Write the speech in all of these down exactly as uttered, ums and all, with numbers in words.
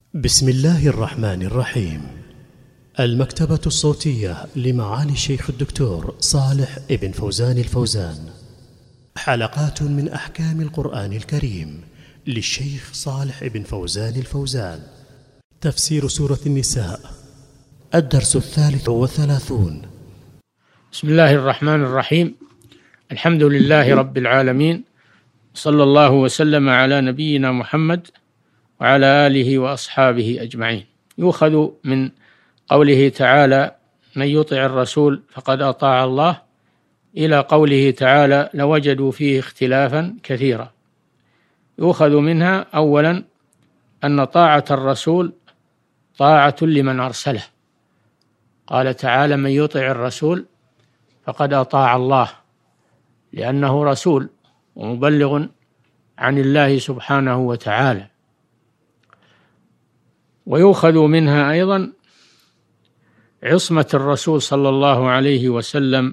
بسم الله الرحمن الرحيم. المكتبة الصوتية لمعالي الشيخ الدكتور صالح ابن فوزان الفوزان، حلقات من أحكام القرآن الكريم للشيخ صالح ابن فوزان الفوزان. تفسير سورة النساء، الدرس الثالث والثلاثون. بسم الله الرحمن الرحيم. الحمد لله رب العالمين، صلى الله وسلم على نبينا محمد وعلى آله وأصحابه أجمعين. يؤخذ من قوله تعالى: من يطع الرسول فقد أطاع الله، إلى قوله تعالى: لوجدوا فيه اختلافا كثيرا. يؤخذ منها أولا أن طاعة الرسول طاعة لمن أرسله. قال تعالى: من يطع الرسول فقد أطاع الله، لأنه رسول ومبلغ عن الله سبحانه وتعالى. ويؤخذ منها أيضا عصمة الرسول صلى الله عليه وسلم،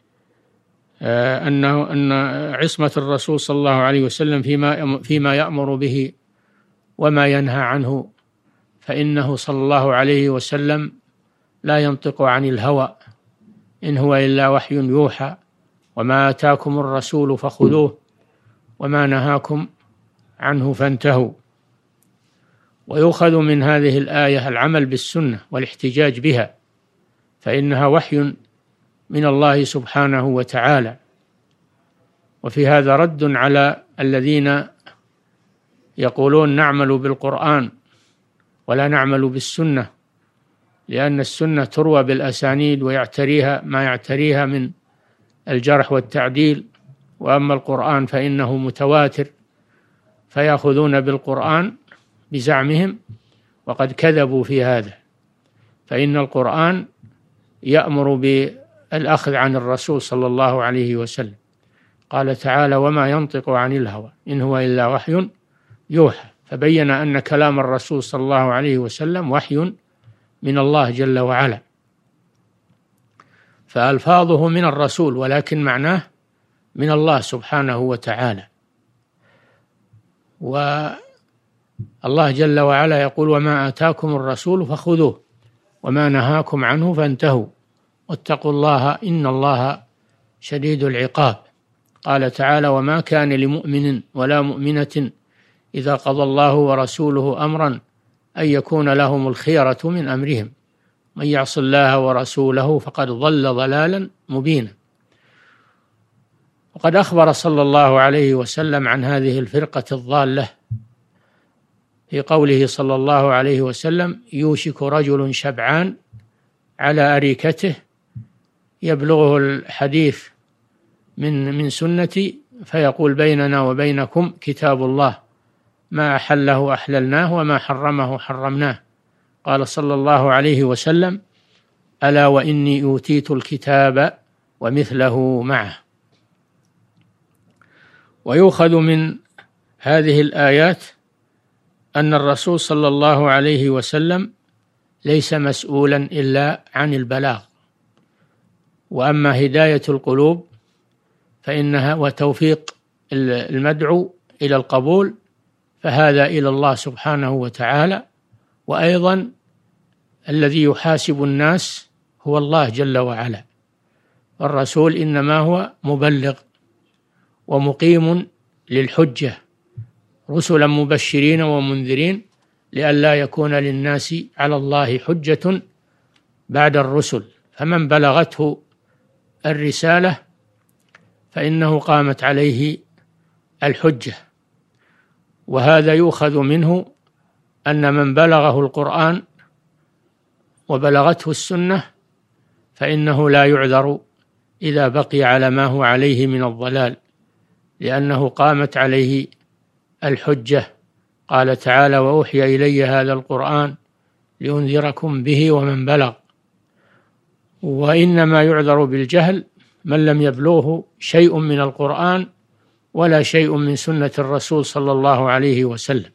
أنه أن عصمة الرسول صلى الله عليه وسلم فيما فيما يأمر به وما ينهى عنه، فإنه صلى الله عليه وسلم لا ينطق عن الهوى، إن هو إلا وحي يوحى، وما آتاكم الرسول فخذوه وما نهاكم عنه فانتهوا. ويؤخذ من هذه الآية العمل بالسنة والاحتجاج بها، فإنها وحي من الله سبحانه وتعالى. وفي هذا رد على الذين يقولون نعمل بالقرآن ولا نعمل بالسنة، لأن السنة تروى بالأسانيد ويعتريها ما يعتريها من الجرح والتعديل، وأما القرآن فإنه متواتر، فيأخذون بالقرآن بزعمهم، وقد كذبوا في هذا، فإن القرآن يأمر بالأخذ عن الرسول صلى الله عليه وسلم. قال تعالى: وما ينطق عن الهوى إن هو إلا وحي يوحى، فبين أن كلام الرسول صلى الله عليه وسلم وحي من الله جل وعلا، فألفاظه من الرسول ولكن معناه من الله سبحانه وتعالى. والله جل وعلا يقول: وما آتاكم الرسول فخذوه وما نهاكم عنه فانتهوا واتقوا الله إن الله شديد العقاب. قال تعالى: وما كان لمؤمن ولا مؤمنة إذا قضى الله ورسوله أمرا أن يكون لهم الخيرة من أمرهم من يعص الله ورسوله فقد ضل ضلالا مبينا. وقد أخبر صلى الله عليه وسلم عن هذه الفرقة الضالة في قوله صلى الله عليه وسلم: يوشك رجل شبعان على أريكته يبلغه الحديث من من سنتي فيقول: بيننا وبينكم كتاب الله، ما أحله أحللناه وما حرمه حرمناه. قال صلى الله عليه وسلم: ألا وإني أوتيت الكتاب ومثله معه. ويؤخذ من هذه الآيات أن الرسول صلى الله عليه وسلم ليس مسؤولا إلا عن البلاغ، وأما هداية القلوب فإنها وتوفيق المدعو إلى القبول فهذا إلى الله سبحانه وتعالى. وأيضا الذي يحاسب الناس هو الله جل وعلا، والرسول إنما هو مبلغ ومقيم للحجة، رسلا مبشرين ومنذرين لئلا يكون للناس على الله حجة بعد الرسل. فمن بلغته الرسالة فإنه قامت عليه الحجة. وهذا يؤخذ منه أن من بلغه القرآن وبلغته السنة فإنه لا يعذر إذا بقي على ما هو عليه من الضلال، لأنه قامت عليه الحجة. قال تعالى: وأوحي إلي هذا القرآن لأنذركم به ومن بلغ. وإنما يعذر بالجهل من لم يبلغه شيء من القرآن ولا شيء من سنة الرسول صلى الله عليه وسلم.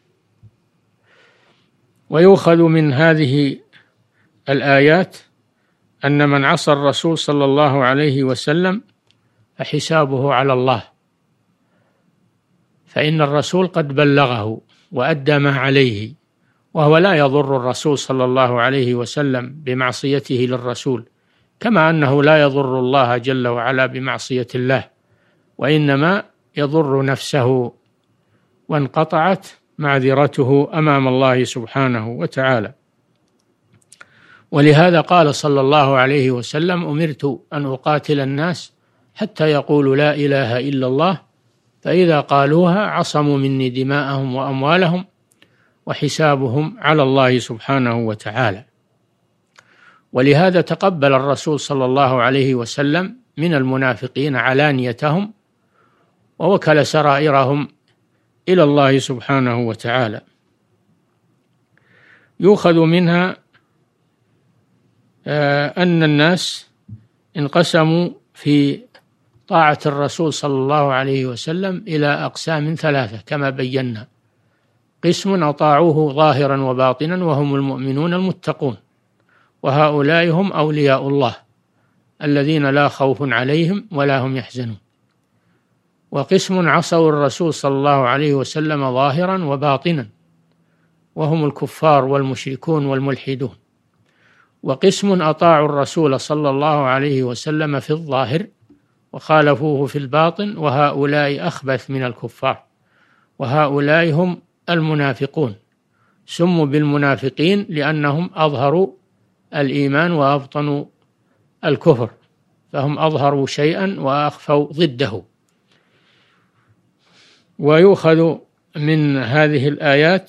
ويؤخذ من هذه الآيات أن من عصى الرسول صلى الله عليه وسلم فحسابه على الله، فإن الرسول قد بلغه وأدى ما عليه وهو لا يضر الرسول صلى الله عليه وسلم بمعصيته للرسول، كما أنه لا يضر الله جل وعلا بمعصية الله، وإنما يضر نفسه، وانقطعت معذرته أمام الله سبحانه وتعالى. ولهذا قال صلى الله عليه وسلم: أمرت أن أقاتل الناس حتى يقولوا لا إله إلا الله، فإذا قالوها عصموا مني دماءهم وأموالهم وحسابهم على الله سبحانه وتعالى. ولهذا تقبل الرسول صلى الله عليه وسلم من المنافقين علانيتهم، ووكل سرائرهم إلى الله سبحانه وتعالى. يؤخذ منها أن الناس انقسموا في طاعة الرسول صلى الله عليه وسلم إلى أقسام ثلاثة كما بينا: قسم أطاعوه ظاهرا وباطنا وهم المؤمنون المتقون، وهؤلاء هم أولياء الله الذين لا خوف عليهم ولا هم يحزنون. وقسم عصوا الرسول صلى الله عليه وسلم ظاهرا وباطنا، وهم الكفار والمشركون والملحدون. وقسم أطاعوا الرسول صلى الله عليه وسلم في الظاهر وخالفوه في الباطن، وهؤلاء أخبث من الكفار، وهؤلاء هم المنافقون. سموا بالمنافقين لأنهم أظهروا الإيمان وأبطنوا الكفر، فهم أظهروا شيئا وأخفوا ضده. ويؤخذ من هذه الآيات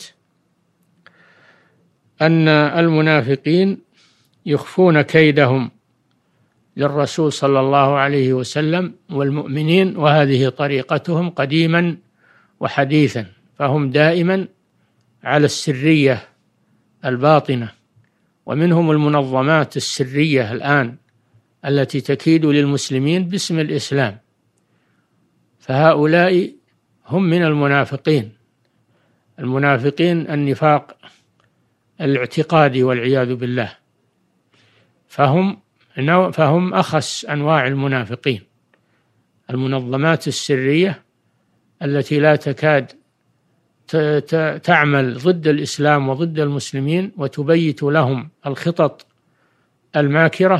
أن المنافقين يخفون كيدهم للرسول صلى الله عليه وسلم والمؤمنين، وهذه طريقتهم قديما وحديثا، فهم دائما على السرية الباطنة. ومنهم المنظمات السرية الآن التي تكيد للمسلمين باسم الإسلام، فهؤلاء هم من المنافقين. المنافقين النفاق الاعتقادي والعياذ بالله، فهم فهم أخس أنواع المنافقين. المنظمات السرية التي لا تكاد تعمل ضد الإسلام وضد المسلمين، وتبيت لهم الخطط الماكرة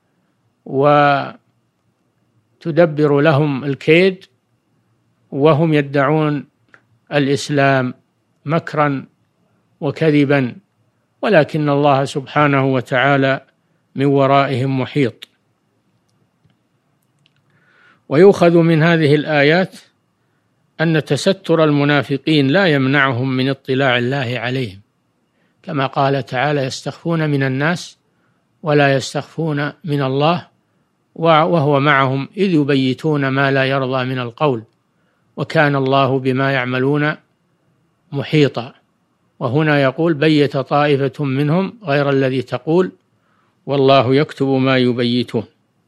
وتدبر لهم الكيد، وهم يدعون الإسلام مكرا وكذبا، ولكن الله سبحانه وتعالى من ورائهم محيط. ويؤخذ من هذه الآيات أن تستر المنافقين لا يمنعهم من اطلاع الله عليهم، كما قال تعالى: يستخفون من الناس ولا يستخفون من الله وهو معهم إذ يبيتون ما لا يرضى من القول وكان الله بما يعملون محيطا. وهنا يقول: بيت طائفة منهم غير الذي تقول والله يكتب ما يبيتون.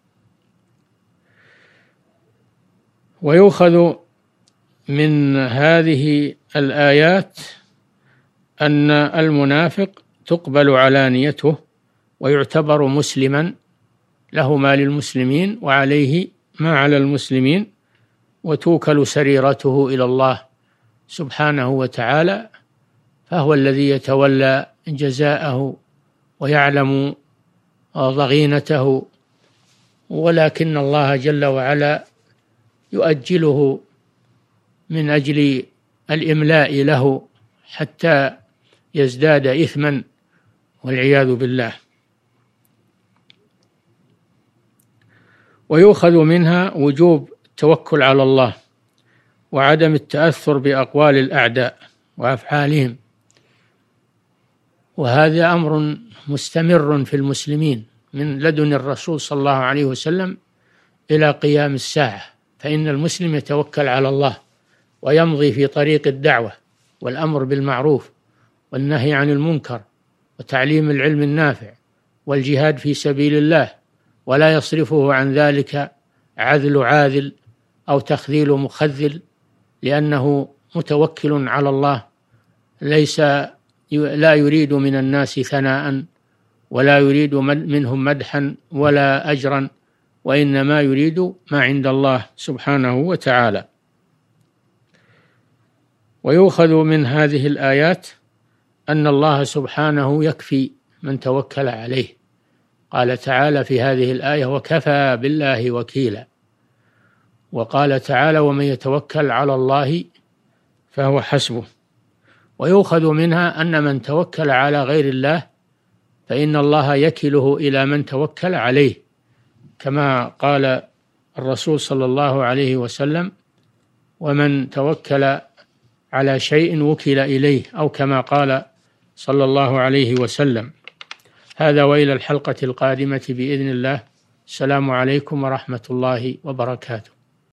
ويؤخذ من هذه الآيات أن المنافق تقبل علانيته ويعتبر مسلما، له ما للمسلمين وعليه ما على المسلمين، وتوكل سريرته إلى الله سبحانه وتعالى، فهو الذي يتولى جزاءه ويعلم ضغينته، ولكن الله جل وعلا يؤجله من أجل الإملاء له حتى يزداد إثما والعياذ بالله. ويؤخذ منها وجوب التوكل على الله وعدم التأثر بأقوال الأعداء وأفعالهم، وهذا أمر مستمر في المسلمين من لدن الرسول صلى الله عليه وسلم إلى قيام الساعة، فإن المسلم يتوكل على الله ويمضي في طريق الدعوة والأمر بالمعروف والنهي عن المنكر وتعليم العلم النافع والجهاد في سبيل الله، ولا يصرفه عن ذلك عذل عاذل أو تخذيل مخذل، لأنه متوكل على الله، ليس لا يريد من الناس ثناء ولا يريد منهم مدحا ولا أجرا، وإنما يريد ما عند الله سبحانه وتعالى. ويؤخذ من هذه الآيات أن الله سبحانه يكفي من توكل عليه. قال تعالى في هذه الآية: وكفى بالله وكيلا. وقال تعالى: ومن يتوكل على الله فهو حسبه. ويؤخذ منها أن من توكل على غير الله فإن الله يكله إلى من توكل عليه، كما قال الرسول صلى الله عليه وسلم: ومن توكل على شيء وكل إليه، أو كما قال صلى الله عليه وسلم. هذا وإلى الحلقة القادمة بإذن الله. السلام عليكم ورحمة الله وبركاته.